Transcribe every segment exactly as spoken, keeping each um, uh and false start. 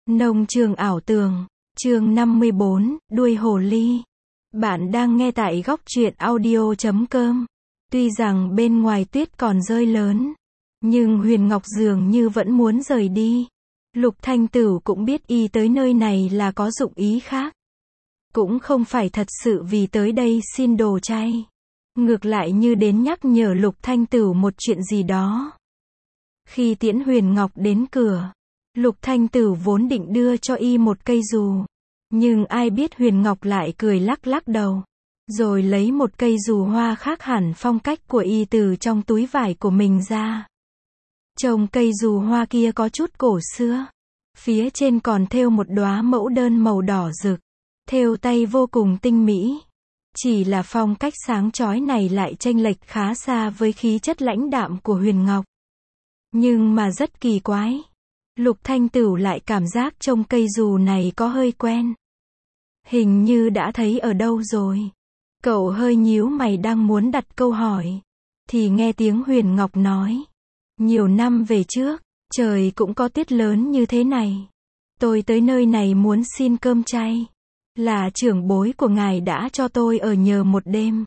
Nông trường ảo tưởng, chương năm mươi bốn, đuôi hồ ly. Bạn đang nghe tại góc truyện audio chấm com. Tuy rằng bên ngoài tuyết còn rơi lớn, nhưng Huyền Ngọc dường như vẫn muốn rời đi. Lục Thanh Tửu cũng biết y tới nơi này là có dụng ý khác. Cũng không phải thật sự vì tới đây xin đồ chay. Ngược lại như đến nhắc nhở Lục Thanh Tửu một chuyện gì đó. Khi tiễn Huyền Ngọc đến cửa, Lục Thanh Tửu vốn định đưa cho y một cây dù. Nhưng ai biết Huyền Ngọc lại cười lắc lắc đầu. Rồi lấy một cây dù hoa khác hẳn phong cách của y từ trong túi vải của mình ra. Trông cây dù hoa kia có chút cổ xưa. Phía trên còn thêu một đóa mẫu đơn màu đỏ rực. Thêu tay vô cùng tinh mỹ. Chỉ là phong cách sáng chói này lại chênh lệch khá xa với khí chất lãnh đạm của Huyền Ngọc. Nhưng mà rất kỳ quái. Lục Thanh Tửu lại cảm giác trông cây dù này có hơi quen. Hình như đã thấy ở đâu rồi. Cậu hơi nhíu mày đang muốn đặt câu hỏi. Thì nghe tiếng Huyền Ngọc nói. Nhiều năm về trước, trời cũng có tuyết lớn như thế này. Tôi tới nơi này muốn xin cơm chay. Là trưởng bối của ngài đã cho tôi ở nhờ một đêm.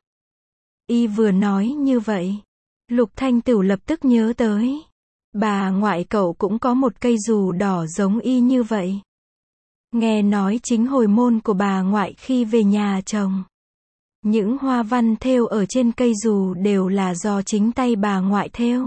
Y vừa nói như vậy. Lục Thanh Tửu lập tức nhớ tới. Bà ngoại cậu cũng có một cây dù đỏ giống y như vậy. Nghe nói chính hồi môn của bà ngoại khi về nhà chồng. Những hoa văn thêu ở trên cây dù đều là do chính tay bà ngoại thêu.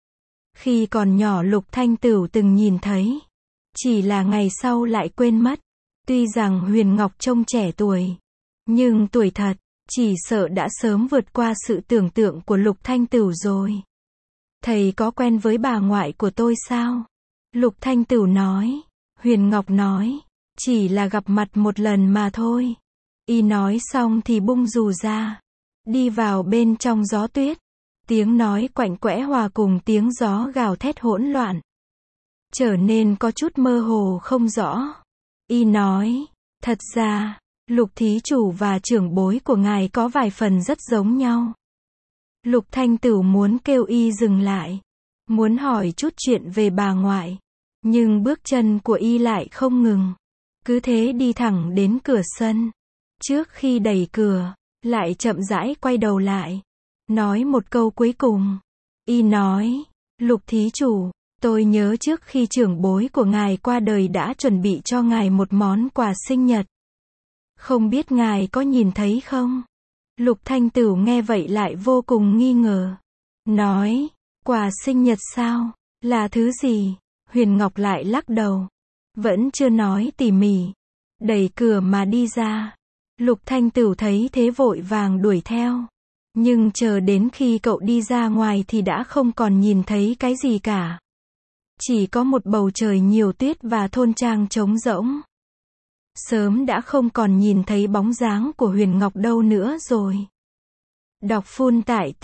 Khi còn nhỏ Lục Thanh Tửu từng nhìn thấy. Chỉ là ngày sau lại quên mất. Tuy rằng Huyền Ngọc trông trẻ tuổi. Nhưng tuổi thật, chỉ sợ đã sớm vượt qua sự tưởng tượng của Lục Thanh Tửu rồi. Thầy có quen với bà ngoại của tôi sao? Lục Thanh Tửu nói. Huyền Ngọc nói. Chỉ là gặp mặt một lần mà thôi. Y nói xong thì bung dù ra. Đi vào bên trong gió tuyết. Tiếng nói quạnh quẽ hòa cùng tiếng gió gào thét hỗn loạn. Trở nên có chút mơ hồ không rõ. Y nói. Thật ra, Lục thí chủ và trưởng bối của ngài có vài phần rất giống nhau. Lục Thanh Tửu muốn kêu y dừng lại. Muốn hỏi chút chuyện về bà ngoại. Nhưng bước chân của y lại không ngừng. Cứ thế đi thẳng đến cửa sân. Trước khi đẩy cửa, lại chậm rãi quay đầu lại. Nói một câu cuối cùng. Y nói, Lục thí chủ, tôi nhớ trước khi trưởng bối của ngài qua đời đã chuẩn bị cho ngài một món quà sinh nhật. Không biết ngài có nhìn thấy không? Lục Thanh Tửu nghe vậy lại vô cùng nghi ngờ. Nói, quà sinh nhật sao? Là thứ gì? Huyền Ngọc lại lắc đầu. Vẫn chưa nói tỉ mỉ. Đẩy cửa mà đi ra. Lục Thanh Tửu thấy thế vội vàng đuổi theo. Nhưng chờ đến khi cậu đi ra ngoài thì đã không còn nhìn thấy cái gì cả. Chỉ có một bầu trời nhiều tuyết và thôn trang trống rỗng. Sớm đã không còn nhìn thấy bóng dáng của Huyền Ngọc đâu nữa rồi. Đọc full tại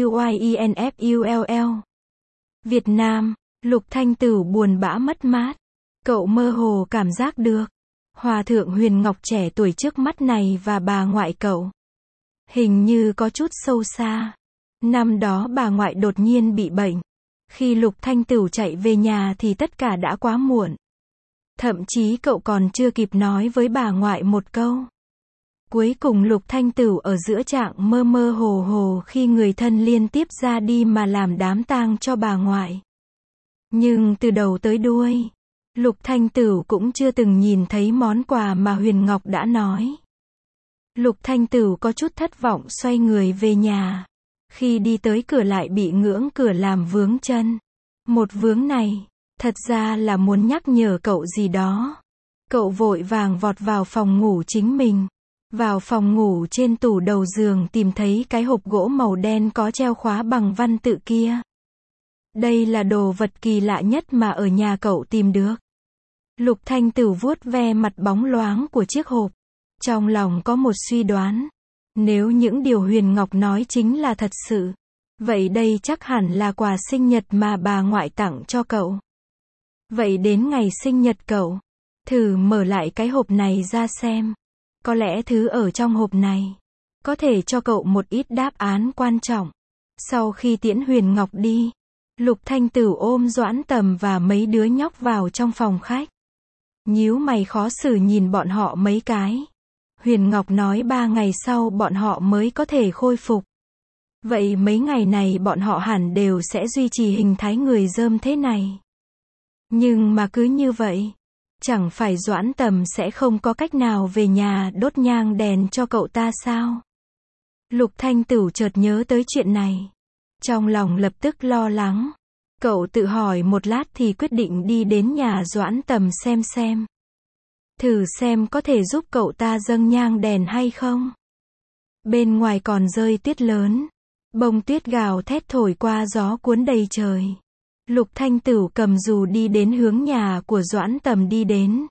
TIUYINFULL. Việt Nam, Lục Thanh Tửu buồn bã mất mát. Cậu mơ hồ cảm giác được. Hòa thượng Huyền Ngọc trẻ tuổi trước mắt này và bà ngoại cậu. Hình như có chút sâu xa. Năm đó bà ngoại đột nhiên bị bệnh. Khi Lục Thanh Tửu chạy về nhà thì tất cả đã quá muộn. Thậm chí cậu còn chưa kịp nói với bà ngoại một câu. Cuối cùng Lục Thanh Tửu ở giữa trạng mơ mơ hồ hồ khi người thân liên tiếp ra đi mà làm đám tang cho bà ngoại. Nhưng từ đầu tới đuôi, Lục Thanh Tửu cũng chưa từng nhìn thấy món quà mà Huyền Ngọc đã nói. Lục Thanh Tửu có chút thất vọng xoay người về nhà. Khi đi tới cửa lại bị ngưỡng cửa làm vướng chân. Một vướng này, thật ra là muốn nhắc nhở cậu gì đó. Cậu vội vàng vọt vào phòng ngủ chính mình. Vào phòng ngủ trên tủ đầu giường tìm thấy cái hộp gỗ màu đen có treo khóa bằng văn tự kia. Đây là đồ vật kỳ lạ nhất mà ở nhà cậu tìm được. Lục Thanh Tửu vuốt ve mặt bóng loáng của chiếc hộp. Trong lòng có một suy đoán. Nếu những điều Huyền Ngọc nói chính là thật sự. Vậy đây chắc hẳn là quà sinh nhật mà bà ngoại tặng cho cậu. Vậy đến ngày sinh nhật cậu, thử mở lại cái hộp này ra xem. Có lẽ thứ ở trong hộp này có thể cho cậu một ít đáp án quan trọng. Sau khi tiễn Huyền Ngọc đi, Lục Thanh Tửu ôm Doãn Tầm và mấy đứa nhóc vào trong phòng khách. nhíu mày khó xử nhìn bọn họ mấy cái. Huyền Ngọc nói ba ngày sau bọn họ mới có thể khôi phục. Vậy mấy ngày này bọn họ hẳn đều sẽ duy trì hình thái người dơm thế này. Nhưng mà cứ như vậy, chẳng phải Doãn Tầm sẽ không có cách nào về nhà đốt nhang đèn cho cậu ta sao? Lục Thanh Tửu chợt nhớ tới chuyện này. Trong lòng lập tức lo lắng. Cậu tự hỏi một lát thì quyết định đi đến nhà Doãn Tầm xem xem. Thử xem có thể giúp cậu ta dâng nhang đèn hay không. Bên ngoài còn rơi tuyết lớn. Bông tuyết gào thét thổi qua gió cuốn đầy trời. Lục Thanh Tửu cầm dù đi đến hướng nhà của Doãn Tầm đi đến.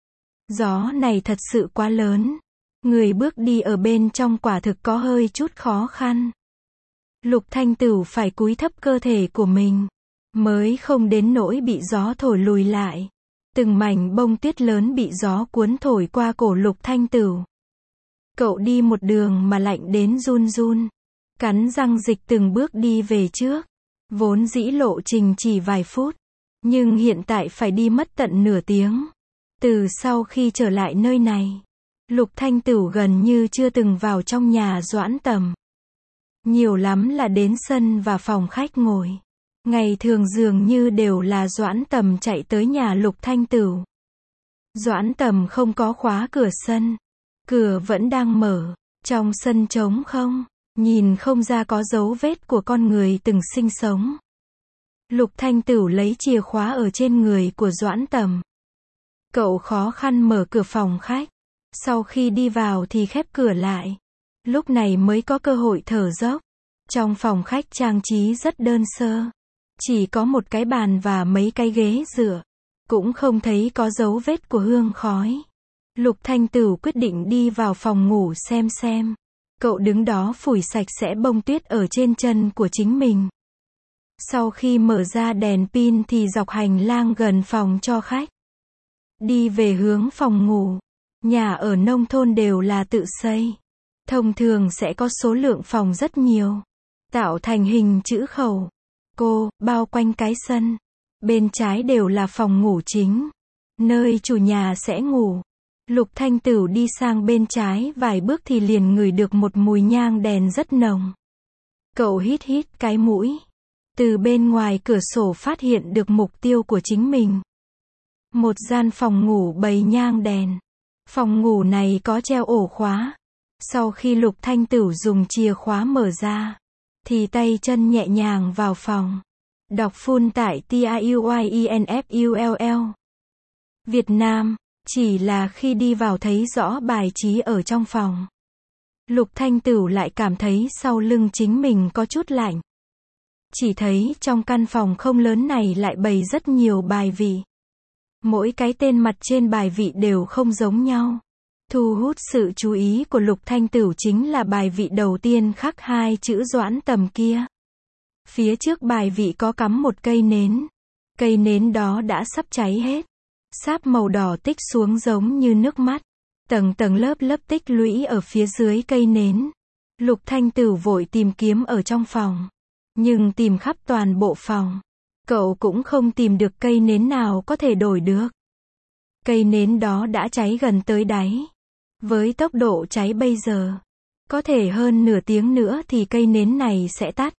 Gió này thật sự quá lớn. Người bước đi ở bên trong quả thực có hơi chút khó khăn. Lục Thanh Tửu phải cúi thấp cơ thể của mình, mới không đến nỗi bị gió thổi lùi lại. Từng mảnh bông tuyết lớn bị gió cuốn thổi qua cổ Lục Thanh Tửu. Cậu đi một đường mà lạnh đến run run. Cắn răng dịch từng bước đi về trước. Vốn dĩ lộ trình chỉ vài phút. Nhưng hiện tại phải đi mất tận nửa tiếng. Từ sau khi trở lại nơi này, Lục Thanh Tửu gần như chưa từng vào trong nhà Doãn Tầm. Nhiều lắm là đến sân và phòng khách ngồi. Ngày thường dường như đều là Doãn Tầm chạy tới nhà Lục Thanh Tửu. Doãn Tầm không có khóa cửa sân. Cửa vẫn đang mở. Trong sân trống không. Nhìn không ra có dấu vết của con người từng sinh sống. Lục Thanh Tửu lấy chìa khóa ở trên người của Doãn Tầm. Cậu khó khăn mở cửa phòng khách. Sau khi đi vào thì khép cửa lại. Lúc này mới có cơ hội thở dốc. Trong phòng khách trang trí rất đơn sơ. Chỉ có một cái bàn và mấy cái ghế dựa. Cũng không thấy có dấu vết của hương khói. Lục Thanh Tửu quyết định đi vào phòng ngủ xem xem. Cậu đứng đó phủi sạch sẽ bông tuyết ở trên chân của chính mình. Sau khi mở ra đèn pin thì dọc hành lang gần phòng cho khách. Đi về hướng phòng ngủ. Nhà ở nông thôn đều là tự xây. Thông thường sẽ có số lượng phòng rất nhiều. Tạo thành hình chữ khẩu. Cô, bao quanh cái sân. Bên trái đều là phòng ngủ chính. Nơi chủ nhà sẽ ngủ. Lục Thanh Tửu đi sang bên trái vài bước thì liền ngửi được một mùi nhang đèn rất nồng. Cậu hít hít cái mũi. Từ bên ngoài cửa sổ phát hiện được mục tiêu của chính mình. Một gian phòng ngủ bày nhang đèn. Phòng ngủ này có treo ổ khóa. Sau khi Lục Thanh Tửu dùng chìa khóa mở ra, thì tay chân nhẹ nhàng vào phòng. Đọc phun tại T I U Y E N F U L L. Việt Nam. Chỉ là khi đi vào thấy rõ bài trí ở trong phòng. Lục Thanh Tửu lại cảm thấy sau lưng chính mình có chút lạnh. Chỉ thấy trong căn phòng không lớn này lại bày rất nhiều bài vị. Mỗi cái tên mặt trên bài vị đều không giống nhau. Thu hút sự chú ý của Lục Thanh Tửu chính là bài vị đầu tiên khắc hai chữ Doãn Tầm kia. Phía trước bài vị có cắm một cây nến. Cây nến đó đã sắp cháy hết. Sáp màu đỏ tích xuống giống như nước mắt. Tầng tầng lớp lớp tích lũy ở phía dưới cây nến. Lục Thanh Tửu vội tìm kiếm ở trong phòng. Nhưng tìm khắp toàn bộ phòng. Cậu cũng không tìm được cây nến nào có thể đổi được. Cây nến đó đã cháy gần tới đáy. Với tốc độ cháy bây giờ, có thể hơn nửa tiếng nữa thì cây nến này sẽ tắt.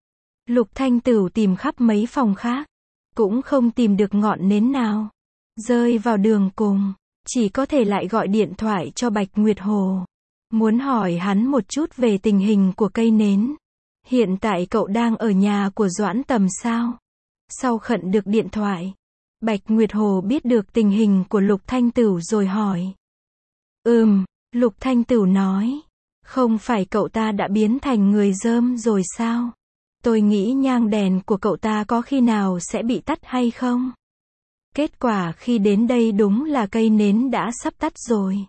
Lục Thanh Tửu tìm khắp mấy phòng khác. Cũng không tìm được ngọn nến nào. Rơi vào đường cùng, chỉ có thể lại gọi điện thoại cho Bạch Nguyệt Hồ. Muốn hỏi hắn một chút về tình hình của cây nến. Hiện tại cậu đang ở nhà của Doãn Tầm sao? Sau khẩn được điện thoại, Bạch Nguyệt Hồ biết được tình hình của Lục Thanh Tửu rồi hỏi. Ừm, Lục Thanh Tửu nói. Không phải cậu ta đã biến thành người dơm rồi sao? Tôi nghĩ nhang đèn của cậu ta có khi nào sẽ bị tắt hay không? Kết quả khi đến đây đúng là cây nến đã sắp tắt rồi.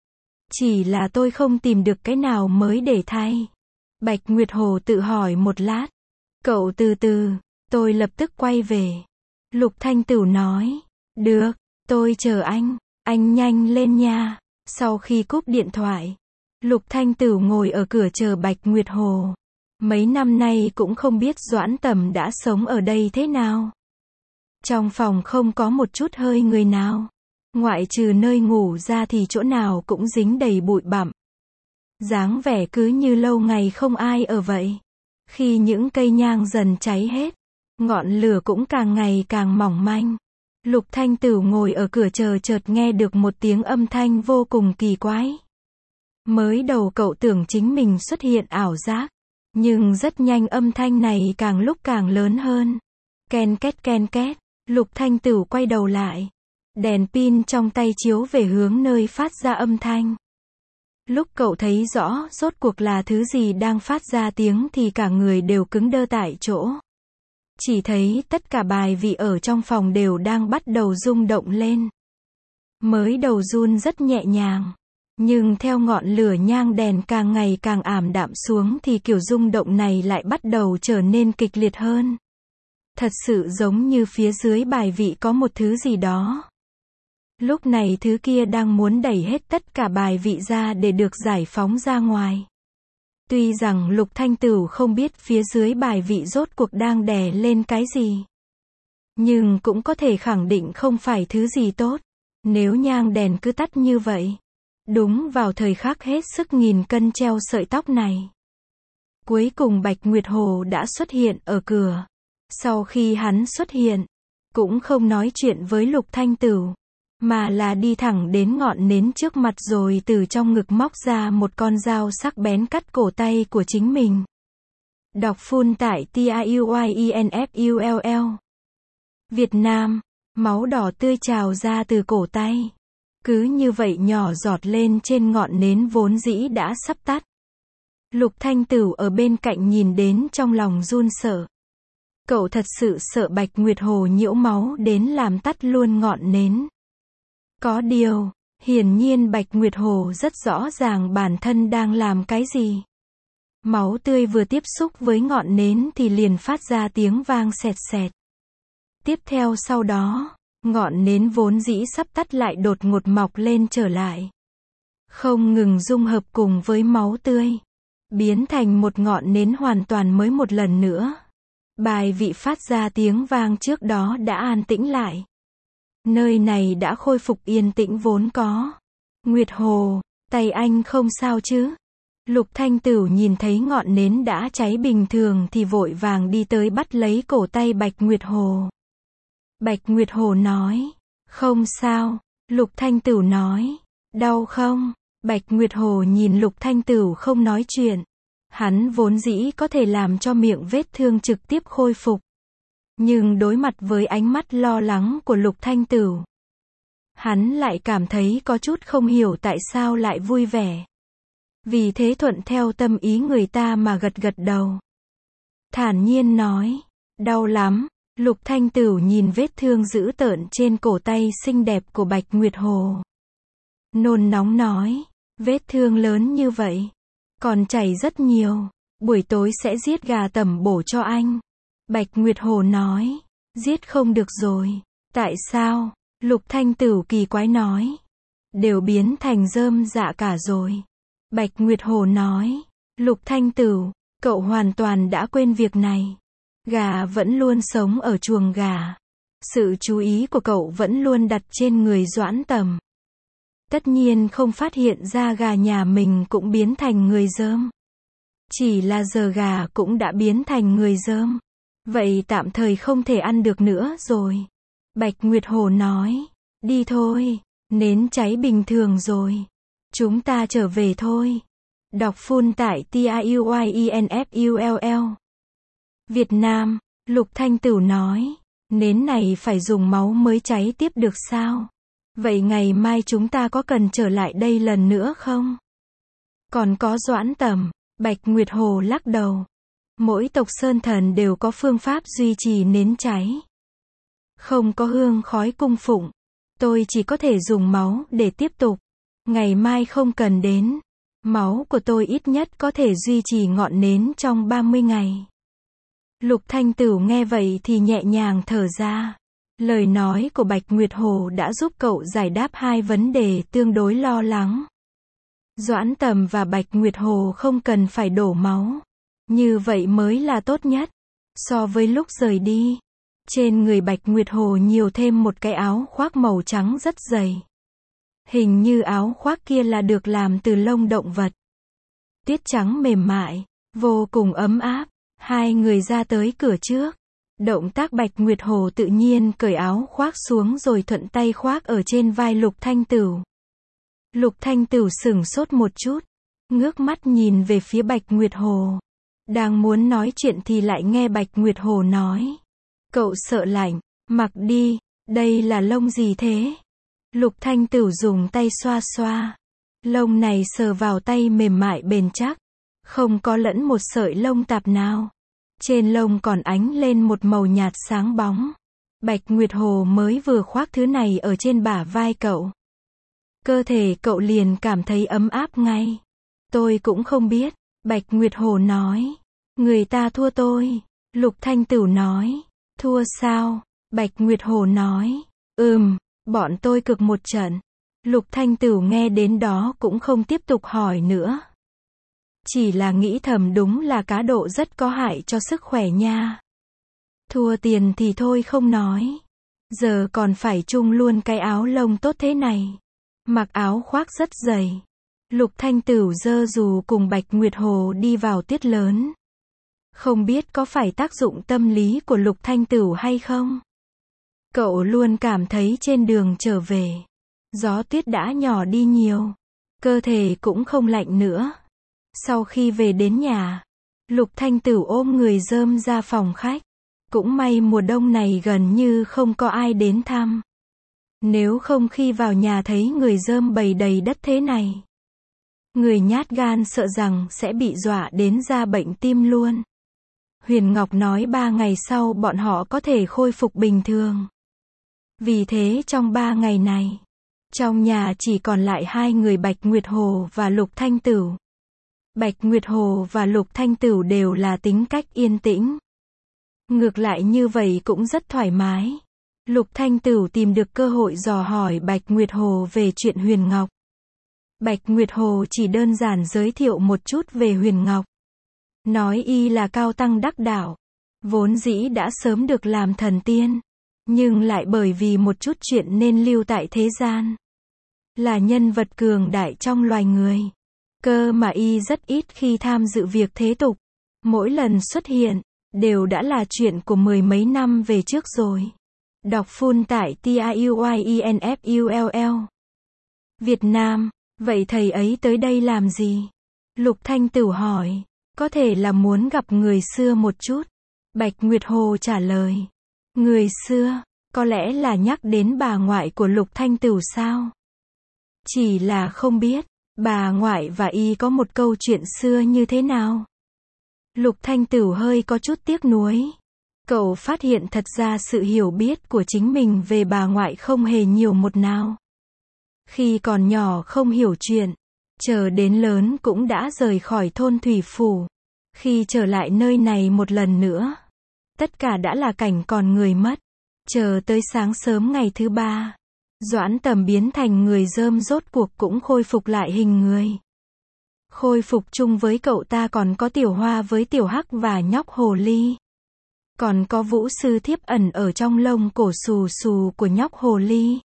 Chỉ là tôi không tìm được cái nào mới để thay. Bạch Nguyệt Hồ tự hỏi một lát. Cậu từ từ, tôi lập tức quay về. Lục Thanh Tửu nói. Được, tôi chờ anh, anh nhanh lên nha. Sau khi cúp điện thoại, Lục Thanh Tửu ngồi ở cửa chờ Bạch Nguyệt Hồ. Mấy năm nay cũng không biết Doãn Tầm đã sống ở đây thế nào. Trong phòng không có một chút hơi người nào. Ngoại trừ nơi ngủ ra thì chỗ nào cũng dính đầy bụi bặm. Dáng vẻ cứ như lâu ngày không ai ở vậy. Khi những cây nhang dần cháy hết, ngọn lửa cũng càng ngày càng mỏng manh. Lục Thanh Tửu ngồi ở cửa chờ chợt nghe được một tiếng âm thanh vô cùng kỳ quái. Mới đầu cậu tưởng chính mình xuất hiện ảo giác, nhưng rất nhanh âm thanh này càng lúc càng lớn hơn. Ken két ken két, Lục Thanh Tửu quay đầu lại. Đèn pin trong tay chiếu về hướng nơi phát ra âm thanh. Lúc cậu thấy rõ rốt cuộc là thứ gì đang phát ra tiếng thì cả người đều cứng đơ tại chỗ. Chỉ thấy tất cả bài vị ở trong phòng đều đang bắt đầu rung động lên. Mới đầu run rất nhẹ nhàng, nhưng theo ngọn lửa nhang đèn càng ngày càng ảm đạm xuống thì kiểu rung động này lại bắt đầu trở nên kịch liệt hơn. Thật sự giống như phía dưới bài vị có một thứ gì đó. Lúc này thứ kia đang muốn đẩy hết tất cả bài vị ra để được giải phóng ra ngoài. Tuy rằng Lục Thanh Tửu không biết phía dưới bài vị rốt cuộc đang đè lên cái gì, nhưng cũng có thể khẳng định không phải thứ gì tốt. Nếu nhang đèn cứ tắt như vậy, đúng vào thời khắc hết sức nghìn cân treo sợi tóc này. Cuối cùng Bạch Nguyệt Hồ đã xuất hiện ở cửa. Sau khi hắn xuất hiện, cũng không nói chuyện với Lục Thanh Tửu, mà là đi thẳng đến ngọn nến trước mặt rồi từ trong ngực móc ra một con dao sắc bén cắt cổ tay của chính mình. Đọc phun tại T I U Y E N F U L L. Việt Nam, máu đỏ tươi trào ra từ cổ tay. Cứ như vậy nhỏ giọt lên trên ngọn nến vốn dĩ đã sắp tắt. Lục Thanh Tửu ở bên cạnh nhìn đến trong lòng run sợ. Cậu thật sự sợ Bạch Nguyệt Hồ nhiễu máu đến làm tắt luôn ngọn nến. Có điều, hiển nhiên Bạch Nguyệt Hồ rất rõ ràng bản thân đang làm cái gì. Máu tươi vừa tiếp xúc với ngọn nến thì liền phát ra tiếng vang sẹt sẹt. Tiếp theo sau đó, ngọn nến vốn dĩ sắp tắt lại đột ngột mọc lên trở lại. Không ngừng dung hợp cùng với máu tươi, biến thành một ngọn nến hoàn toàn mới một lần nữa. Bài vị phát ra tiếng vang trước đó đã an tĩnh lại. Nơi này đã khôi phục yên tĩnh vốn có. Nguyệt Hồ, tay anh không sao chứ? Lục Thanh Tửu nhìn thấy ngọn nến đã cháy bình thường thì vội vàng đi tới bắt lấy cổ tay Bạch Nguyệt Hồ. Bạch Nguyệt Hồ nói, không sao. Lục Thanh Tửu nói, đau không? Bạch Nguyệt Hồ nhìn Lục Thanh Tửu không nói chuyện. Hắn vốn dĩ có thể làm cho miệng vết thương trực tiếp khôi phục. Nhưng đối mặt với ánh mắt lo lắng của Lục Thanh Tửu, hắn lại cảm thấy có chút không hiểu tại sao lại vui vẻ. Vì thế thuận theo tâm ý người ta mà gật gật đầu. Thản nhiên nói, đau lắm. Lục Thanh Tửu nhìn vết thương dữ tợn trên cổ tay xinh đẹp của Bạch Nguyệt Hồ. Nôn nóng nói, vết thương lớn như vậy, còn chảy rất nhiều, buổi tối sẽ giết gà tẩm bổ cho anh. Bạch Nguyệt Hồ nói, giết không được rồi. Tại sao? Lục Thanh Tửu kỳ quái nói, đều biến thành rơm rạ cả rồi. Bạch Nguyệt Hồ nói, Lục Thanh Tửu, cậu hoàn toàn đã quên việc này. Gà vẫn luôn sống ở chuồng gà. Sự chú ý của cậu vẫn luôn đặt trên người Doãn Tầm. Tất nhiên không phát hiện ra gà nhà mình cũng biến thành người dơm. Chỉ là giờ gà cũng đã biến thành người dơm. Vậy tạm thời không thể ăn được nữa rồi. Bạch Nguyệt Hồ nói, đi thôi, nến cháy bình thường rồi. Chúng ta trở về thôi. Đọc full tại T I U Y E N F U L L. Việt Nam, Lục Thanh Tửu nói, nến này phải dùng máu mới cháy tiếp được sao? Vậy ngày mai chúng ta có cần trở lại đây lần nữa không? Còn có Doãn Tầm, Bạch Nguyệt Hồ lắc đầu. Mỗi tộc sơn thần đều có phương pháp duy trì nến cháy. Không có hương khói cung phụng. Tôi chỉ có thể dùng máu để tiếp tục. Ngày mai không cần đến. Máu của tôi ít nhất có thể duy trì ngọn nến trong ba mươi ngày. Lục Thanh Tửu nghe vậy thì nhẹ nhàng thở ra. Lời nói của Bạch Nguyệt Hồ đã giúp cậu giải đáp hai vấn đề tương đối lo lắng. Doãn Tầm và Bạch Nguyệt Hồ không cần phải đổ máu. Như vậy mới là tốt nhất. So với lúc rời đi, Trên người Bạch Nguyệt Hồ nhiều thêm một cái áo khoác màu trắng rất dày. Hình như áo khoác kia là được làm từ lông động vật. Tuyết trắng mềm mại, vô cùng ấm áp. Hai người ra tới cửa trước. Động tác Bạch Nguyệt Hồ tự nhiên cởi áo khoác xuống rồi thuận tay khoác ở trên vai Lục Thanh Tửu. Lục Thanh Tửu sửng sốt một chút, ngước mắt nhìn về phía Bạch Nguyệt Hồ. Đang muốn nói chuyện thì lại nghe Bạch Nguyệt Hồ nói. Cậu sợ lạnh, mặc đi, đây là lông gì thế? Lục Thanh Tửu dùng tay xoa xoa. Lông này sờ vào tay mềm mại bền chắc, không có lẫn một sợi lông tạp nào. Trên lông còn ánh lên một màu nhạt sáng bóng. Bạch Nguyệt Hồ mới vừa khoác thứ này ở trên bả vai cậu. Cơ thể cậu liền cảm thấy ấm áp ngay. Tôi cũng không biết, Bạch Nguyệt Hồ nói. Người ta thua tôi. Lục Thanh Tửu nói. Thua sao? Bạch Nguyệt Hồ nói. Ừm, bọn tôi cực một trận. Lục Thanh Tửu nghe đến đó cũng không tiếp tục hỏi nữa. Chỉ là nghĩ thầm đúng là cá độ rất có hại cho sức khỏe nha. Thua tiền thì thôi không nói. Giờ còn phải chung luôn cái áo lông tốt thế này. Mặc áo khoác rất dày. Lục Thanh Tửu giơ dù cùng Bạch Nguyệt Hồ đi vào tuyết lớn. Không biết có phải tác dụng tâm lý của Lục Thanh Tửu hay không? Cậu luôn cảm thấy trên đường trở về, gió tuyết đã nhỏ đi nhiều. Cơ thể cũng không lạnh nữa. Sau khi về đến nhà, Lục Thanh Tửu ôm người rơm ra phòng khách. Cũng may mùa đông này gần như không có ai đến thăm. Nếu không khi vào nhà thấy người rơm bầy đầy đất thế này, người nhát gan sợ rằng sẽ bị dọa đến ra bệnh tim luôn. Huyền Ngọc nói ba ngày sau bọn họ có thể khôi phục bình thường. Vì thế trong ba ngày này, trong nhà chỉ còn lại hai người Bạch Nguyệt Hồ và Lục Thanh Tửu. Bạch Nguyệt Hồ và Lục Thanh Tửu đều là tính cách yên tĩnh. Ngược lại như vậy cũng rất thoải mái. Lục Thanh Tửu tìm được cơ hội dò hỏi Bạch Nguyệt Hồ về chuyện Huyền Ngọc. Bạch Nguyệt Hồ chỉ đơn giản giới thiệu một chút về Huyền Ngọc. Nói y là cao tăng đắc đạo. Vốn dĩ đã sớm được làm thần tiên. Nhưng lại bởi vì một chút chuyện nên lưu tại thế gian. Là nhân vật cường đại trong loài người. Cơ mà y rất ít khi tham dự việc thế tục. Mỗi lần xuất hiện, đều đã là chuyện của mười mấy năm về trước rồi. Đọc full tại tiuyinfull. Việt Nam, vậy thầy ấy tới đây làm gì? Lục Thanh Tửu hỏi. Có thể là muốn gặp người xưa một chút. Bạch Nguyệt Hồ trả lời. Người xưa, có lẽ là nhắc đến bà ngoại của Lục Thanh Tửu sao? Chỉ là không biết, bà ngoại và y có một câu chuyện xưa như thế nào? Lục Thanh Tửu hơi có chút tiếc nuối. Cậu phát hiện thật ra sự hiểu biết của chính mình về bà ngoại không hề nhiều một nào. Khi còn nhỏ không hiểu chuyện, chờ đến lớn cũng đã rời khỏi thôn Thủy Phủ. Khi trở lại nơi này một lần nữa, tất cả đã là cảnh còn người mất. Chờ tới sáng sớm ngày thứ ba, Doãn Tầm biến thành người rơm rốt cuộc cũng khôi phục lại hình người. Khôi phục chung với cậu ta còn có Tiểu Hoa với Tiểu Hắc và nhóc hồ ly. Còn có Vũ Sư Thiếp ẩn ở trong lông cổ xù xù của nhóc hồ ly.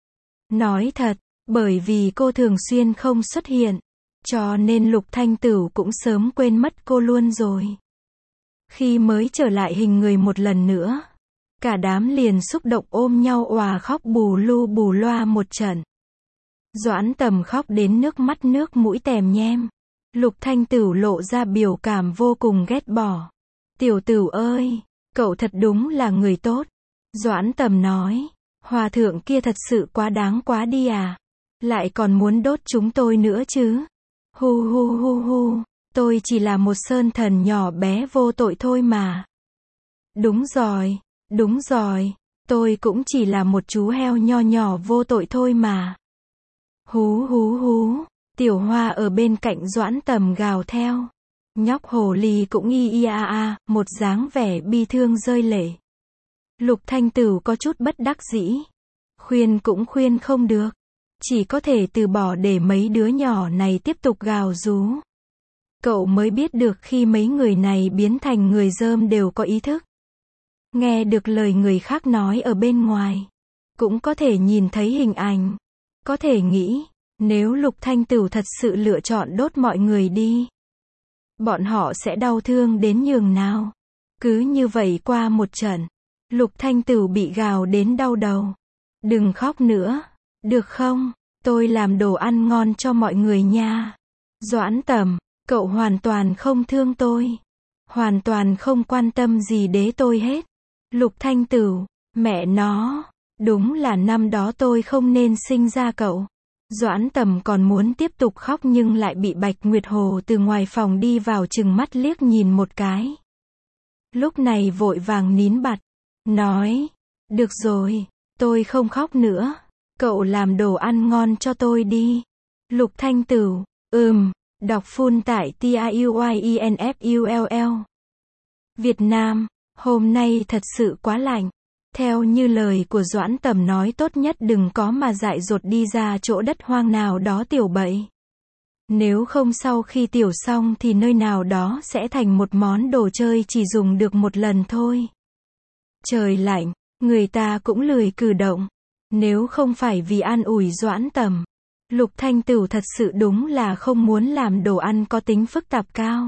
Nói thật, bởi vì cô thường xuyên không xuất hiện, cho nên Lục Thanh Tửu cũng sớm quên mất cô luôn rồi. Khi mới trở lại hình người một lần nữa, cả đám liền xúc động ôm nhau òa khóc bù lu bù loa một trận. Doãn Tầm khóc đến nước mắt nước mũi tèm nhem. Lục Thanh Tửu lộ ra biểu cảm vô cùng ghét bỏ. Tiểu Tửu ơi, cậu thật đúng là người tốt. Doãn Tầm nói, hòa thượng kia thật sự quá đáng quá đi à. Lại còn muốn đốt chúng tôi nữa chứ. Hu hu hu hu, tôi chỉ là một sơn thần nhỏ bé vô tội thôi mà. Đúng rồi, đúng rồi, tôi cũng chỉ là một chú heo nho nhỏ vô tội thôi mà. Hú hú hú, Tiểu Hoa ở bên cạnh Doãn Tầm gào theo. Nhóc hồ ly cũng y y a a, một dáng vẻ bi thương rơi lệ. Lục Thanh Tửu có chút bất đắc dĩ. Khuyên cũng khuyên không được. Chỉ có thể từ bỏ để mấy đứa nhỏ này tiếp tục gào rú. Cậu mới biết được khi mấy người này biến thành người rơm đều có ý thức. nghe được lời người khác nói ở bên ngoài, cũng có thể nhìn thấy hình ảnh, có thể nghĩ, nếu Lục Thanh Tửu thật sự lựa chọn đốt mọi người đi, bọn họ sẽ đau thương đến nhường nào. Cứ như vậy qua một trận, Lục Thanh Tửu bị gào đến đau đầu. Đừng khóc nữa, được không? Tôi làm đồ ăn ngon cho mọi người nha. Doãn Tầm, cậu hoàn toàn không thương tôi. Hoàn toàn không quan tâm gì đến tôi hết. Lục Thanh Tửu, mẹ nó, đúng là năm đó tôi không nên sinh ra cậu. Doãn Tầm còn muốn tiếp tục khóc nhưng lại bị Bạch Nguyệt Hồ từ ngoài phòng đi vào chừng mắt liếc nhìn một cái. Lúc này vội vàng nín bặt, nói, được rồi, tôi không khóc nữa, cậu làm đồ ăn ngon cho tôi đi. Lục Thanh Tửu, ừm, đọc full tại T I U Y E N F U L L. Việt Nam, hôm nay thật sự quá lạnh. Theo như lời của Doãn Tầm nói tốt nhất đừng có mà dại dột đi ra chỗ đất hoang nào đó tiểu bậy. Nếu không sau khi tiểu xong thì nơi nào đó sẽ thành một món đồ chơi chỉ dùng được một lần thôi. Trời lạnh, người ta cũng lười cử động. Nếu không phải vì an ủi Doãn Tầm, Lục Thanh Tửu thật sự đúng là không muốn làm đồ ăn có tính phức tạp cao.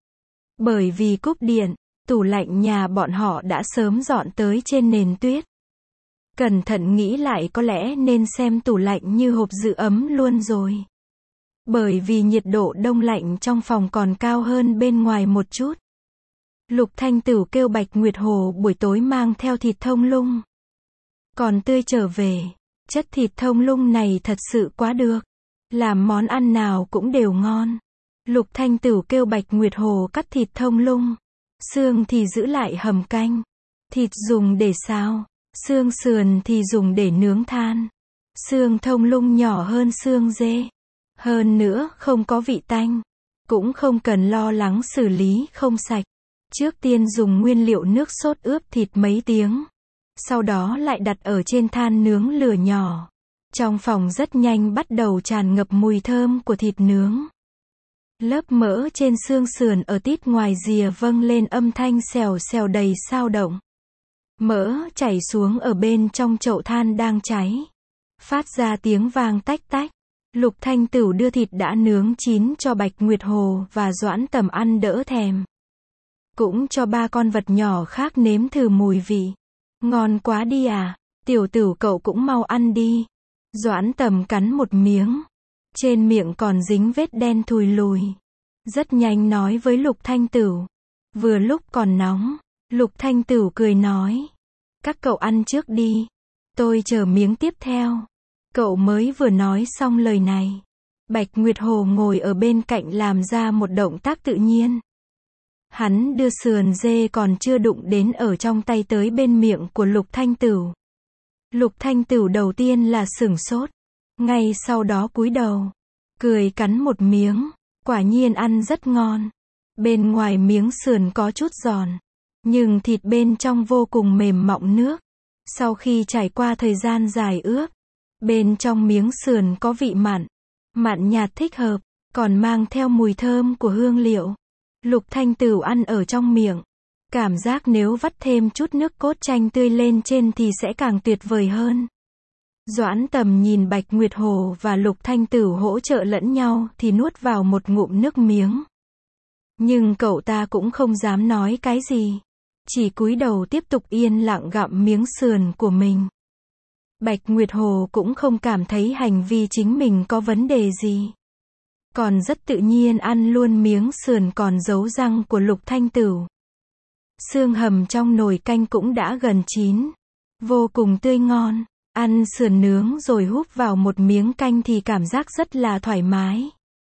Bởi vì cúp điện, tủ lạnh nhà bọn họ đã sớm dọn tới trên nền tuyết. Cẩn thận nghĩ lại có lẽ nên xem tủ lạnh như hộp giữ ấm luôn rồi. Bởi vì nhiệt độ đông lạnh trong phòng còn cao hơn bên ngoài một chút. Lục Thanh Tửu kêu Bạch Nguyệt Hồ buổi tối mang theo thịt thông lung. Còn tươi trở về, chất thịt thông lung này thật sự quá được. Làm món ăn nào cũng đều ngon. Lục Thanh Tửu kêu Bạch Nguyệt Hồ cắt thịt thông lung. Xương thì giữ lại hầm canh. Thịt dùng để xào. Xương sườn thì dùng để nướng than. Xương thông lung nhỏ hơn xương dê. Hơn nữa không có vị tanh. Cũng không cần lo lắng xử lý không sạch. Trước tiên dùng nguyên liệu nước sốt ướp thịt mấy tiếng. Sau đó lại đặt ở trên than nướng lửa nhỏ. Trong phòng rất nhanh bắt đầu tràn ngập mùi thơm của thịt nướng. Lớp mỡ trên xương sườn ở tít ngoài rìa vâng lên âm thanh xèo xèo đầy sao động. Mỡ chảy xuống ở bên trong chậu than đang cháy. Phát ra tiếng vang tách tách. Lục Thanh Tửu đưa thịt đã nướng chín cho Bạch Nguyệt Hồ và Doãn Tầm ăn đỡ thèm. Cũng cho ba con vật nhỏ khác nếm thử mùi vị. Ngon quá đi à, tiểu Tửu cậu cũng mau ăn đi. Doãn Tầm cắn một miếng. Trên miệng còn dính vết đen thùi lùi. Rất nhanh nói với Lục Thanh Tửu. Vừa lúc còn nóng, Lục Thanh Tửu cười nói. Các cậu ăn trước đi. Tôi chờ miếng tiếp theo. Cậu mới vừa nói xong lời này. Bạch Nguyệt Hồ ngồi ở bên cạnh làm ra một động tác tự nhiên. Hắn đưa sườn dê còn chưa đụng đến ở trong tay tới bên miệng của Lục Thanh Tửu. Lục Thanh Tửu đầu tiên là sửng sốt. Ngay sau đó cúi đầu. Cười cắn một miếng. Quả nhiên ăn rất ngon. Bên ngoài miếng sườn có chút giòn. Nhưng thịt bên trong vô cùng mềm mọng nước. Sau khi trải qua thời gian dài ướp. Bên trong miếng sườn có vị mặn. Mặn nhạt thích hợp. Còn mang theo mùi thơm của hương liệu. Lục Thanh Tửu ăn ở trong miệng. Cảm giác nếu vắt thêm chút nước cốt chanh tươi lên trên thì sẽ càng tuyệt vời hơn. Doãn Tầm nhìn Bạch Nguyệt Hồ và Lục Thanh Tửu hỗ trợ lẫn nhau thì nuốt vào một ngụm nước miếng. Nhưng cậu ta cũng không dám nói cái gì. Chỉ cúi đầu tiếp tục yên lặng gặm miếng sườn của mình. Bạch Nguyệt Hồ cũng không cảm thấy hành vi chính mình có vấn đề gì. Còn rất tự nhiên ăn luôn miếng sườn còn giấu răng của Lục Thanh Tửu. Xương hầm trong nồi canh cũng đã gần chín. Vô cùng tươi ngon. Ăn sườn nướng rồi húp vào một miếng canh thì cảm giác rất là thoải mái.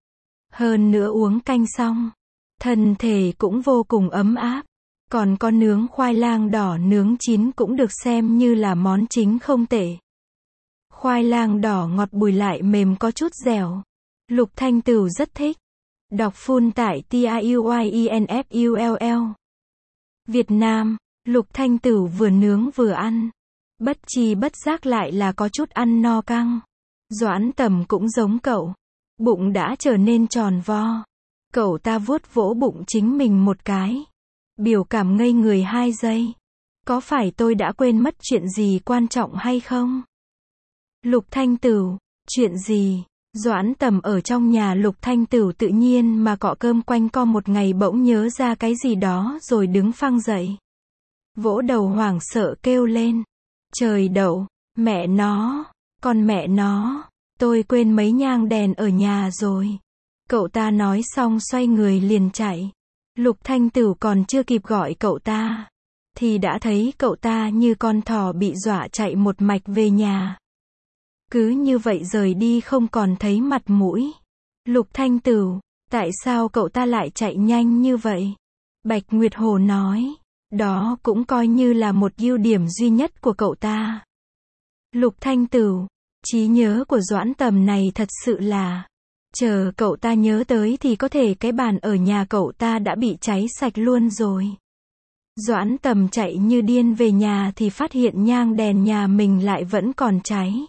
Hơn nữa uống canh xong. Thân thể cũng vô cùng ấm áp. Còn có nướng khoai lang đỏ nướng chín cũng được xem như là món chính không tệ. Khoai lang đỏ ngọt bùi lại mềm có chút dẻo. Lục Thanh Tửu rất thích. Đọc full tại T I U Y E N F U L L. Việt Nam, Lục Thanh Tửu vừa nướng vừa ăn. Bất chi bất giác lại là có chút ăn no căng. Doãn Tầm cũng giống cậu. Bụng đã trở nên tròn vo. Cậu ta vuốt vỗ bụng chính mình một cái. Biểu cảm ngây người hai giây. Có phải tôi đã quên mất chuyện gì quan trọng hay không? Lục Thanh Tửu, chuyện gì? Doãn Tầm ở trong nhà Lục Thanh Tửu tự nhiên mà cọ cơm quanh co một ngày bỗng nhớ ra cái gì đó rồi đứng phăng dậy. Vỗ đầu hoảng sợ kêu lên. Trời đậu, mẹ nó, con mẹ nó, tôi quên mấy nhang đèn ở nhà rồi. Cậu ta nói xong xoay người liền chạy. Lục Thanh Tửu còn chưa kịp gọi cậu ta, thì đã thấy cậu ta như con thỏ bị dọa chạy một mạch về nhà. Cứ như vậy rời đi không còn thấy mặt mũi. Lục Thanh Tửu, tại sao cậu ta lại chạy nhanh như vậy? Bạch Nguyệt Hồ nói, đó cũng coi như là một ưu điểm duy nhất của cậu ta. Lục Thanh Tửu, trí nhớ của Doãn Tầm này thật sự là, chờ cậu ta nhớ tới thì có thể cái bàn ở nhà cậu ta đã bị cháy sạch luôn rồi. Doãn Tầm chạy như điên về nhà thì phát hiện nhang đèn nhà mình lại vẫn còn cháy.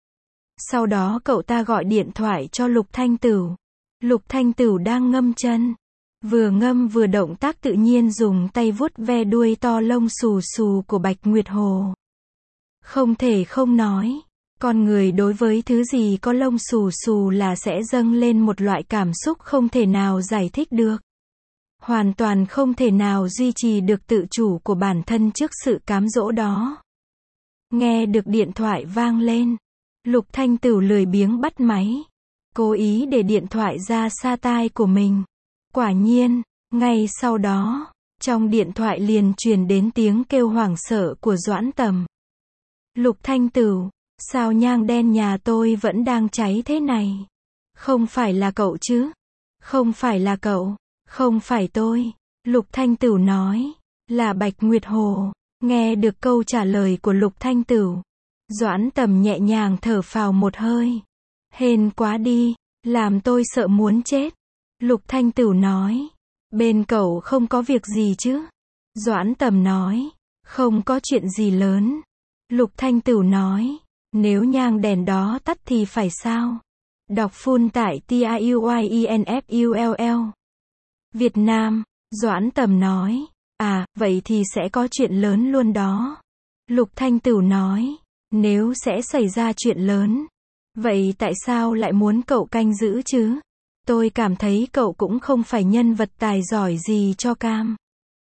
Sau đó cậu ta gọi điện thoại cho Lục Thanh Tửu. Lục Thanh Tửu đang ngâm chân. Vừa ngâm vừa động tác tự nhiên dùng tay vuốt ve đuôi to lông xù xù của Bạch Nguyệt Hồ. Không thể không nói, con người đối với thứ gì có lông xù xù là sẽ dâng lên một loại cảm xúc không thể nào giải thích được. Hoàn toàn không thể nào duy trì được tự chủ của bản thân trước sự cám dỗ đó. Nghe được điện thoại vang lên, Lục Thanh Tửu lười biếng bắt máy, cố ý để điện thoại ra xa tai của mình. Quả nhiên, ngay sau đó, trong điện thoại liền truyền đến tiếng kêu hoảng sợ của Doãn Tầm. Lục Thanh Tửu, sao nhang đen nhà tôi vẫn đang cháy thế này? Không phải là cậu chứ? Không phải là cậu, không phải tôi. Lục Thanh Tửu nói, là Bạch Nguyệt Hồ. Nghe được câu trả lời của Lục Thanh Tửu, Doãn Tầm nhẹ nhàng thở phào một hơi. Hên quá đi, làm tôi sợ muốn chết. Lục Thanh Tửu nói, bên cậu không có việc gì chứ? Doãn Tầm nói, không có chuyện gì lớn. Lục Thanh Tửu nói, nếu nhang đèn đó tắt thì phải sao? Đọc full tại T I U Y E N F U L L. Việt Nam, Doãn Tầm nói, à, vậy thì sẽ có chuyện lớn luôn đó. Lục Thanh Tửu nói, nếu sẽ xảy ra chuyện lớn, vậy tại sao lại muốn cậu canh giữ chứ? Tôi cảm thấy cậu cũng không phải nhân vật tài giỏi gì cho cam.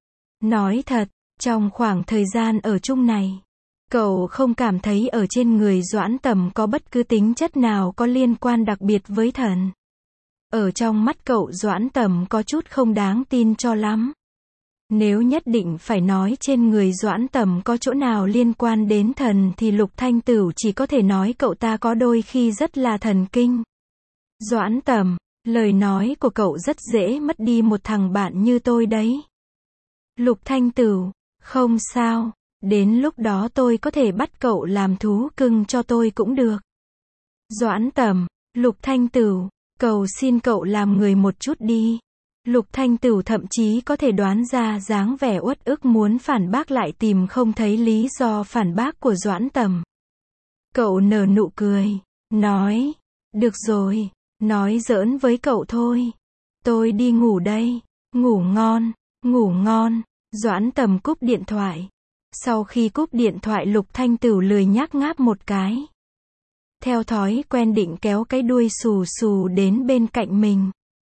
Nói thật, trong khoảng thời gian ở chung này, cậu không cảm thấy ở trên người Doãn Tầm có bất cứ tính chất nào có liên quan đặc biệt với thần. Ở trong mắt cậu Doãn Tầm có chút không đáng tin cho lắm. Nếu nhất định phải nói trên người Doãn Tầm có chỗ nào liên quan đến thần thì Lục Thanh Tửu chỉ có thể nói cậu ta có đôi khi rất là thần kinh. Doãn Tầm, lời nói của cậu rất dễ mất đi một thằng bạn như tôi đấy. Lục Thanh Tửu, không sao, đến lúc đó tôi có thể bắt cậu làm thú cưng cho tôi cũng được. Doãn Tầm, Lục Thanh Tửu, cầu xin cậu làm người một chút đi. Lục Thanh Tửu thậm chí có thể đoán ra dáng vẻ uất ức muốn phản bác lại tìm không thấy lý do phản bác của Doãn Tầm. Cậu nở nụ cười, nói, được rồi, nói giỡn với cậu thôi. Tôi đi ngủ đây, ngủ ngon, ngủ ngon. Doãn Tầm cúp điện thoại. Sau khi cúp điện thoại Lục Thanh Tửu lười nhác ngáp một cái. Theo thói quen định kéo cái đuôi xù xù đến bên cạnh mình.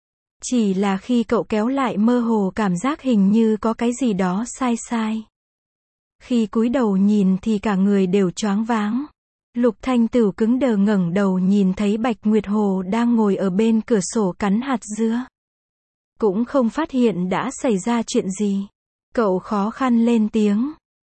Chỉ là khi cậu kéo lại mơ hồ cảm giác hình như có cái gì đó sai sai. Khi cúi đầu nhìn thì cả người đều choáng váng. Lục Thanh Tửu cứng đờ ngẩng đầu nhìn thấy Bạch Nguyệt Hồ đang ngồi ở bên cửa sổ cắn hạt dưa. Cũng không phát hiện đã xảy ra chuyện gì. Cậu khó khăn lên tiếng.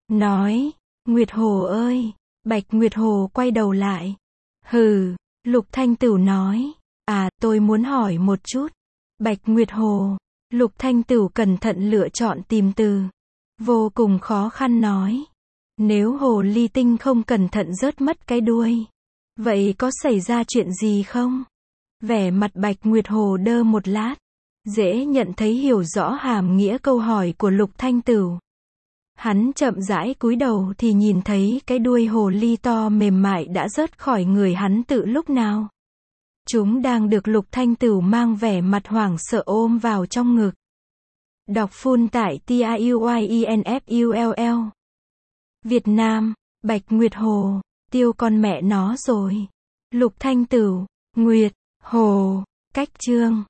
Nói, Nguyệt Hồ ơi. Bạch Nguyệt Hồ quay đầu lại. Hừ, Lục Thanh Tửu nói. À, tôi muốn hỏi một chút. Bạch Nguyệt Hồ. Lục Thanh Tửu cẩn thận lựa chọn tìm từ. Vô cùng khó khăn nói. Nếu hồ ly tinh không cẩn thận rớt mất cái đuôi, vậy có xảy ra chuyện gì không? Vẻ mặt Bạch Nguyệt Hồ đơ một lát. Dễ nhận thấy hiểu rõ hàm nghĩa câu hỏi của Lục Thanh Tửu. Hắn chậm rãi cúi đầu thì nhìn thấy cái đuôi hồ ly to mềm mại đã rớt khỏi người hắn từ lúc nào. Chúng đang được Lục Thanh Tửu mang vẻ mặt hoảng sợ ôm vào trong ngực. Đọc full tại T I U Y E N F U L L. Việt Nam, Bạch Nguyệt Hồ, tiêu con mẹ nó rồi. Lục Thanh Tửu, Nguyệt, Hồ, cách chương.